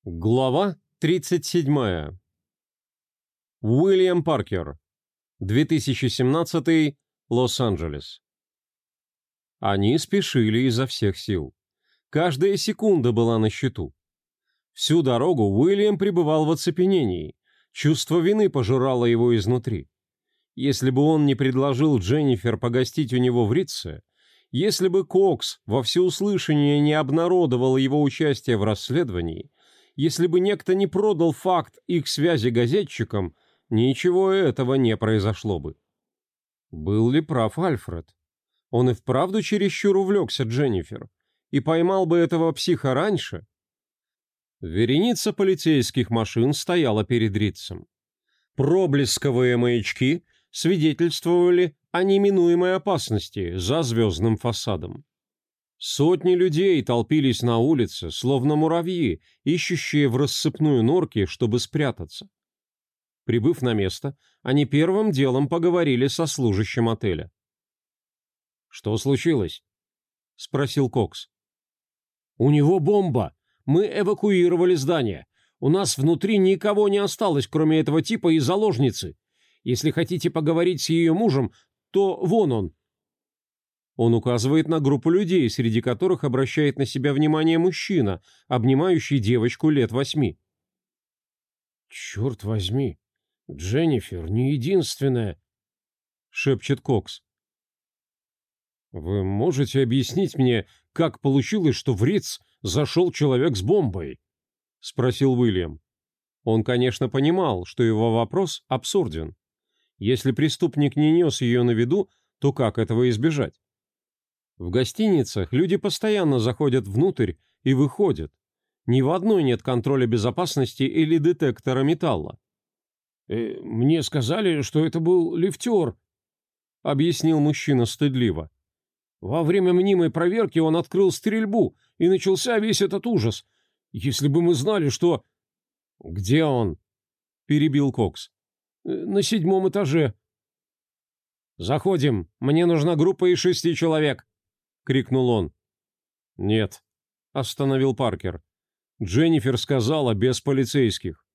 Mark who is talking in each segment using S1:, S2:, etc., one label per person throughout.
S1: Глава 37. Уильям Паркер. 2017. Лос-Анджелес. Они спешили изо всех сил. Каждая секунда была на счету. Всю дорогу Уильям пребывал в оцепенении. Чувство вины пожирало его изнутри. Если бы он не предложил Дженнифер погостить у него в Ритце, если бы Кокс во всеуслышание не обнародовал его участие в расследовании, если бы некто не продал факт их связи газетчикам, ничего этого не произошло бы. Был ли прав Альфред? Он и вправду чересчур увлекся Дженнифер и поймал бы этого психа раньше? Вереница полицейских машин стояла перед Ритцем. Проблесковые маячки свидетельствовали о неминуемой опасности за звездным фасадом. Сотни людей толпились на улице, словно муравьи, ищущие в рассыпную норки, чтобы спрятаться. Прибыв на место, они первым делом поговорили со служащим отеля. «Что случилось?» — спросил Кокс. «У него бомба. Мы эвакуировали здание. У нас внутри никого не осталось, кроме этого типа и заложницы. Если хотите поговорить с ее мужем, то вон он». Он указывает на группу людей, среди которых обращает на себя внимание мужчина, обнимающий девочку лет 8. «Черт возьми, Дженнифер не единственная», — шепчет Кокс. «Вы можете объяснить мне, как получилось, что в Ритц зашел человек с бомбой?» — спросил Уильям. Он, конечно, понимал, что его вопрос абсурден. Если преступник не нес ее на виду, то как этого избежать? В гостиницах люди постоянно заходят внутрь и выходят. Ни в одной нет контроля безопасности или детектора металла. «Мне сказали, что это был лифтер», — объяснил мужчина стыдливо. «Во время мнимой проверки он открыл стрельбу, и начался весь этот ужас. Если бы мы знали, что...» «Где он?» — перебил Кокс. «На 7-м этаже». «Заходим. Мне нужна группа из 6 человек», — крикнул он. «Нет», — остановил Паркер. «Дженнифер сказала без полицейских».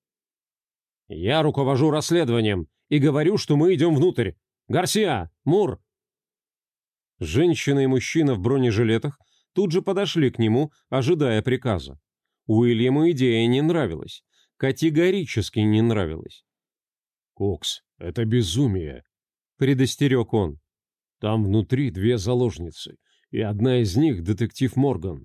S1: «Я руковожу расследованием и говорю, что мы идем внутрь. Гарсиа! Мур!» Женщина и мужчина в бронежилетах тут же подошли к нему, ожидая приказа. Уильяму идея не нравилась. Категорически не нравилась. «Кокс, это безумие», — предостерег он. «Там внутри 2 заложницы, и одна из них — детектив Морган».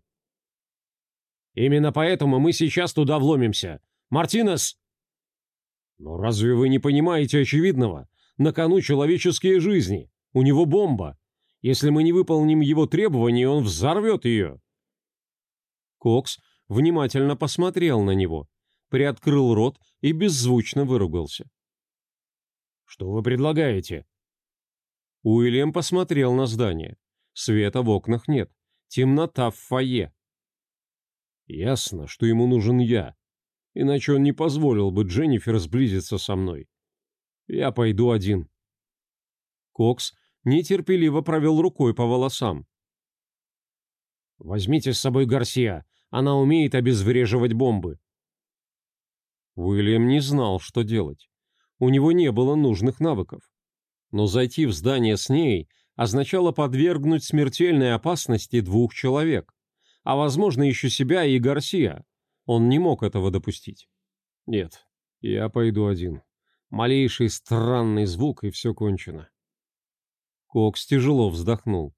S1: «Именно поэтому мы сейчас туда вломимся. Мартинес!» «Но разве вы не понимаете очевидного? На кону человеческие жизни. У него бомба. Если мы не выполним его требований, он взорвет ее». Кокс внимательно посмотрел на него, приоткрыл рот и беззвучно выругался. «Что вы предлагаете?» Уильям посмотрел на здание. Света в окнах нет. Темнота в фойе. Ясно, что ему нужен я. Иначе он не позволил бы Дженнифер сблизиться со мной. Я пойду один. Кокс нетерпеливо провел рукой по волосам. «Возьмите с собой Гарсиа. Она умеет обезвреживать бомбы». Уильям не знал, что делать. У него не было нужных навыков. Но зайти в здание с ней означало подвергнуть смертельной опасности 2 человек, а, возможно, еще себя и Гарсиа. Он не мог этого допустить. «Нет, я пойду один. Малейший странный звук, и все кончено». Кокс тяжело вздохнул.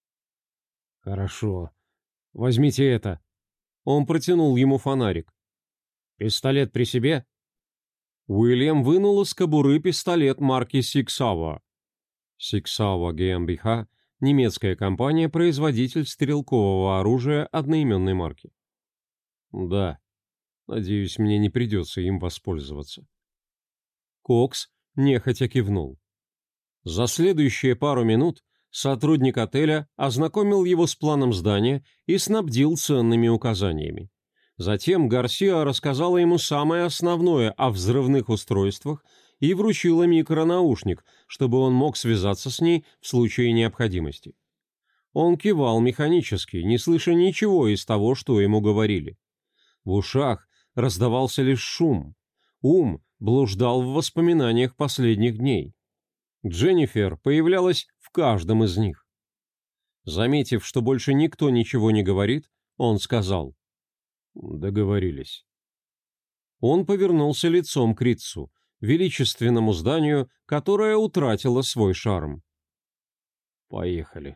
S1: «Хорошо. Возьмите это». Он протянул ему фонарик. «Пистолет при себе?» Уильям вынул из кобуры пистолет марки Sig Sauer. Sig Sauer GmbH – немецкая компания-производитель стрелкового оружия одноименной марки. «Да, надеюсь, мне не придется им воспользоваться». Кокс нехотя кивнул. За следующие пару минут сотрудник отеля ознакомил его с планом здания и снабдил ценными указаниями. Затем Гарсиа рассказала ему самое основное о взрывных устройствах и вручила микронаушник, чтобы он мог связаться с ней в случае необходимости. Он кивал механически, не слыша ничего из того, что ему говорили. В ушах раздавался лишь шум. Ум блуждал в воспоминаниях последних дней. Дженнифер появлялась в каждом из них. Заметив, что больше никто ничего не говорит, он сказал: «Договорились». Он повернулся лицом к Ритцу, величественному зданию, которое утратило свой шарм. «Поехали».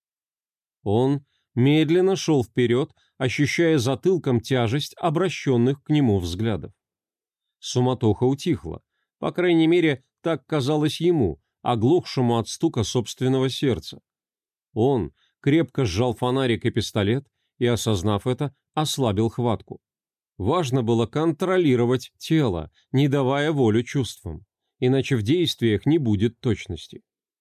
S1: Он медленно шел вперед, ощущая затылком тяжесть обращенных к нему взглядов. Суматоха утихла, по крайней мере, так казалось ему, оглохшему от стука собственного сердца. Он крепко сжал фонарик и пистолет и, осознав это, ослабил хватку. Важно было контролировать тело, не давая волю чувствам, иначе в действиях не будет точности.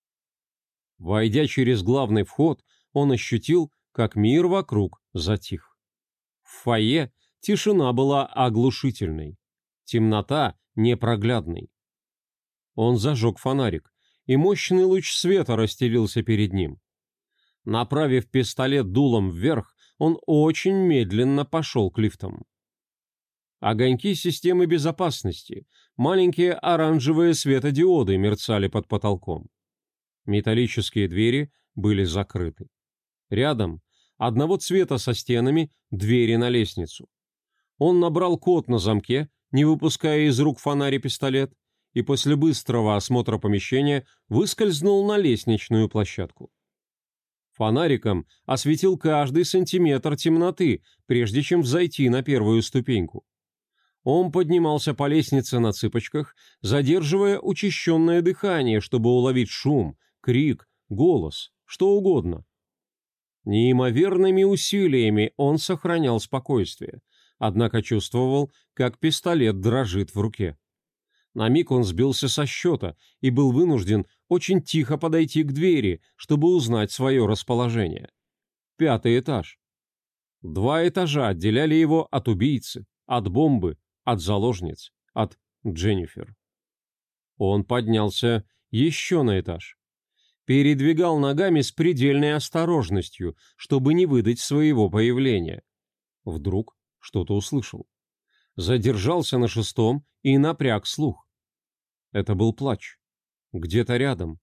S1: Войдя через главный вход, он ощутил, как мир вокруг затих. В фойе тишина была оглушительной, темнота непроглядной. Он зажег фонарик, и мощный луч света расстелился перед ним. Направив пистолет дулом вверх, он очень медленно пошел к лифтам. Огоньки системы безопасности, маленькие оранжевые светодиоды мерцали под потолком. Металлические двери были закрыты. Рядом, одного цвета со стенами, двери на лестницу. Он набрал код на замке, не выпуская из рук фонарь и пистолет, и после быстрого осмотра помещения выскользнул на лестничную площадку. Фонариком осветил каждый сантиметр темноты, прежде чем взойти на первую ступеньку. Он поднимался по лестнице на цыпочках, задерживая учащенное дыхание, чтобы уловить шум, крик, голос, что угодно. Неимоверными усилиями он сохранял спокойствие, однако чувствовал, как пистолет дрожит в руке. На миг он сбился со счета и был вынужден очень тихо подойти к двери, чтобы узнать свое расположение. 5-й этаж. 2 этажа отделяли его от убийцы, от бомбы, от заложниц, от Дженнифер. Он поднялся еще на этаж. Передвигал ногами с предельной осторожностью, чтобы не выдать своего появления. Вдруг что-то услышал. Задержался на 6-м и напряг слух. Это был плач. Где-то рядом.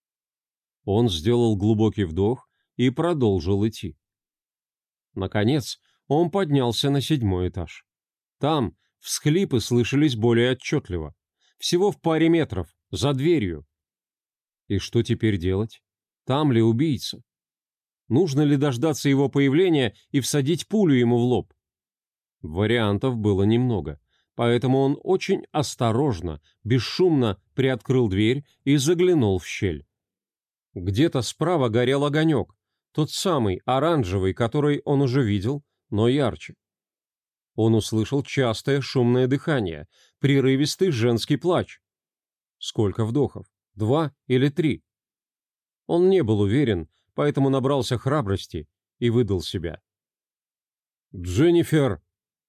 S1: Он сделал глубокий вдох и продолжил идти. Наконец, он поднялся на 7-й этаж. Там всхлипы слышались более отчетливо. Всего в паре метров, за дверью. И что теперь делать? Там ли убийца? Нужно ли дождаться его появления и всадить пулю ему в лоб? Вариантов было немного, поэтому он очень осторожно, бесшумно приоткрыл дверь и заглянул в щель. Где-то справа горел огонек, тот самый оранжевый, который он уже видел, но ярче. Он услышал частое шумное дыхание, прерывистый женский плач. Сколько вдохов? 2 или 3? Он не был уверен, поэтому набрался храбрости и выдал себя. «Дженнифер!»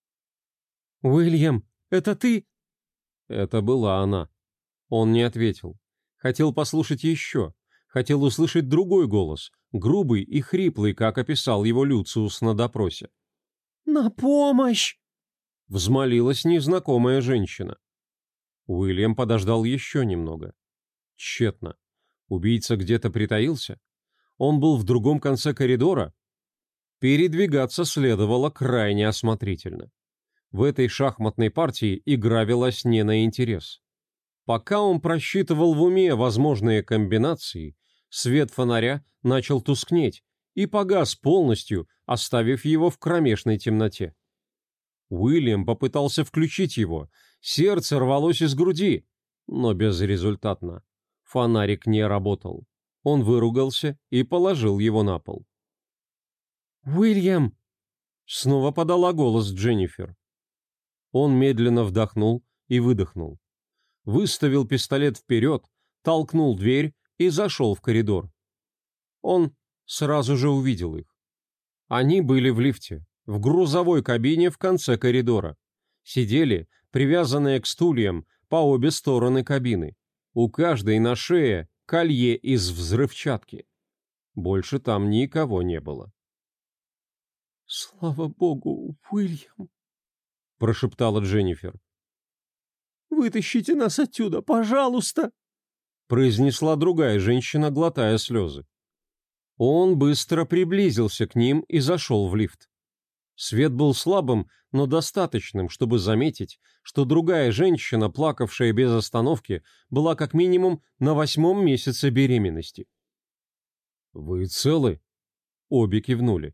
S1: «Уильям, это ты?» Это была она. Он не ответил. Хотел послушать еще. Хотел услышать другой голос, грубый и хриплый, как описал его Люциус на допросе. «На помощь!» — взмолилась незнакомая женщина. Уильям подождал еще немного. Тщетно. Убийца где-то притаился? Он был в другом конце коридора? Передвигаться следовало крайне осмотрительно. В этой шахматной партии игра велась не на интерес. Пока он просчитывал в уме возможные комбинации, свет фонаря начал тускнеть и погас полностью, оставив его в кромешной темноте. Уильям попытался включить его, сердце рвалось из груди, но безрезультатно. Фонарик не работал. Он выругался и положил его на пол. «Уильям!» — снова подала голос Дженнифер. Он медленно вдохнул и выдохнул. Выставил пистолет вперед, толкнул дверь и зашел в коридор. Он сразу же увидел их. Они были в лифте, в грузовой кабине в конце коридора. Сидели, привязанные к стульям, по обе стороны кабины. У каждой на шее колье из взрывчатки. Больше там никого не было. «Слава богу, Уильям!» — прошептала Дженнифер.
S2: «Вытащите нас отсюда, пожалуйста!»
S1: — произнесла другая женщина, глотая слезы. Он быстро приблизился к ним и зашел в лифт. Свет был слабым, но достаточным, чтобы заметить, что другая женщина, плакавшая без остановки, была как минимум на 8-м месяце беременности. «Вы целы?» Обе кивнули.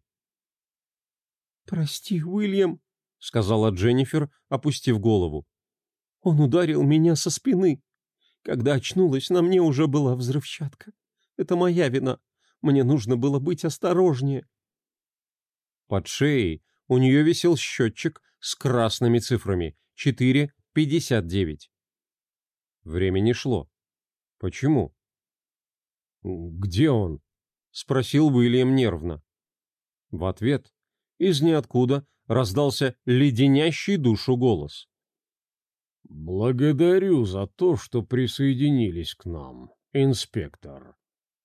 S2: «Прости, Уильям»,
S1: — сказала Дженнифер, опустив голову.
S2: «Он ударил меня со спины. Когда очнулась, на мне уже была взрывчатка. Это моя вина. Мне нужно было быть осторожнее».
S1: Под шеей у нее висел счетчик с красными цифрами 4:59. Время не шло. Почему? «Где он?» — спросил Уильям нервно. В ответ из ниоткуда раздался леденящий душу голос. «Благодарю за то, что присоединились к нам, инспектор».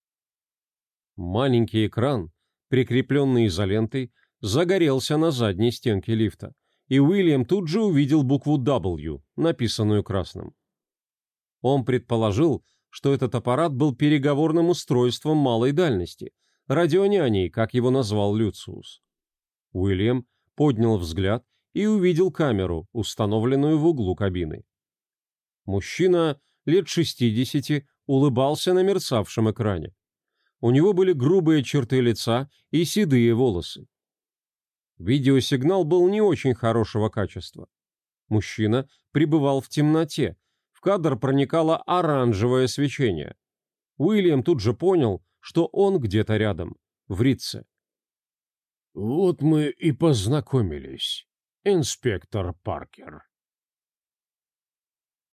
S1: Маленький экран, прикрепленный изолентой, загорелся на задней стенке лифта, и Уильям тут же увидел букву W, написанную красным. Он предположил, что этот аппарат был переговорным устройством малой дальности, радионяней, как его назвал Люциус. Уильям поднял взгляд и увидел камеру, установленную в углу кабины. Мужчина лет 60 улыбался на мерцавшем экране. У него были грубые черты лица и седые волосы. Видеосигнал был не очень хорошего качества. Мужчина пребывал в темноте, в кадр проникало оранжевое свечение. Уильям тут же понял, что он где-то рядом, в Ритце. «Вот мы и познакомились, инспектор Паркер»,